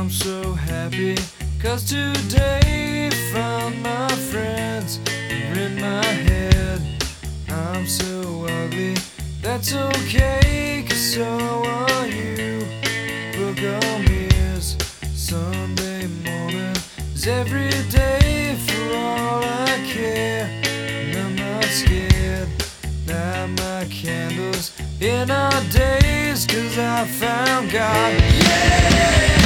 I'm so happy, 'cause today found my friends are in my head. I'm so ugly, that's okay, 'cause so are you. Book on mirrors, Sunday morning is every day for all I care. And I'm not scared, light my candles in our days, 'cause I found God. Yeah!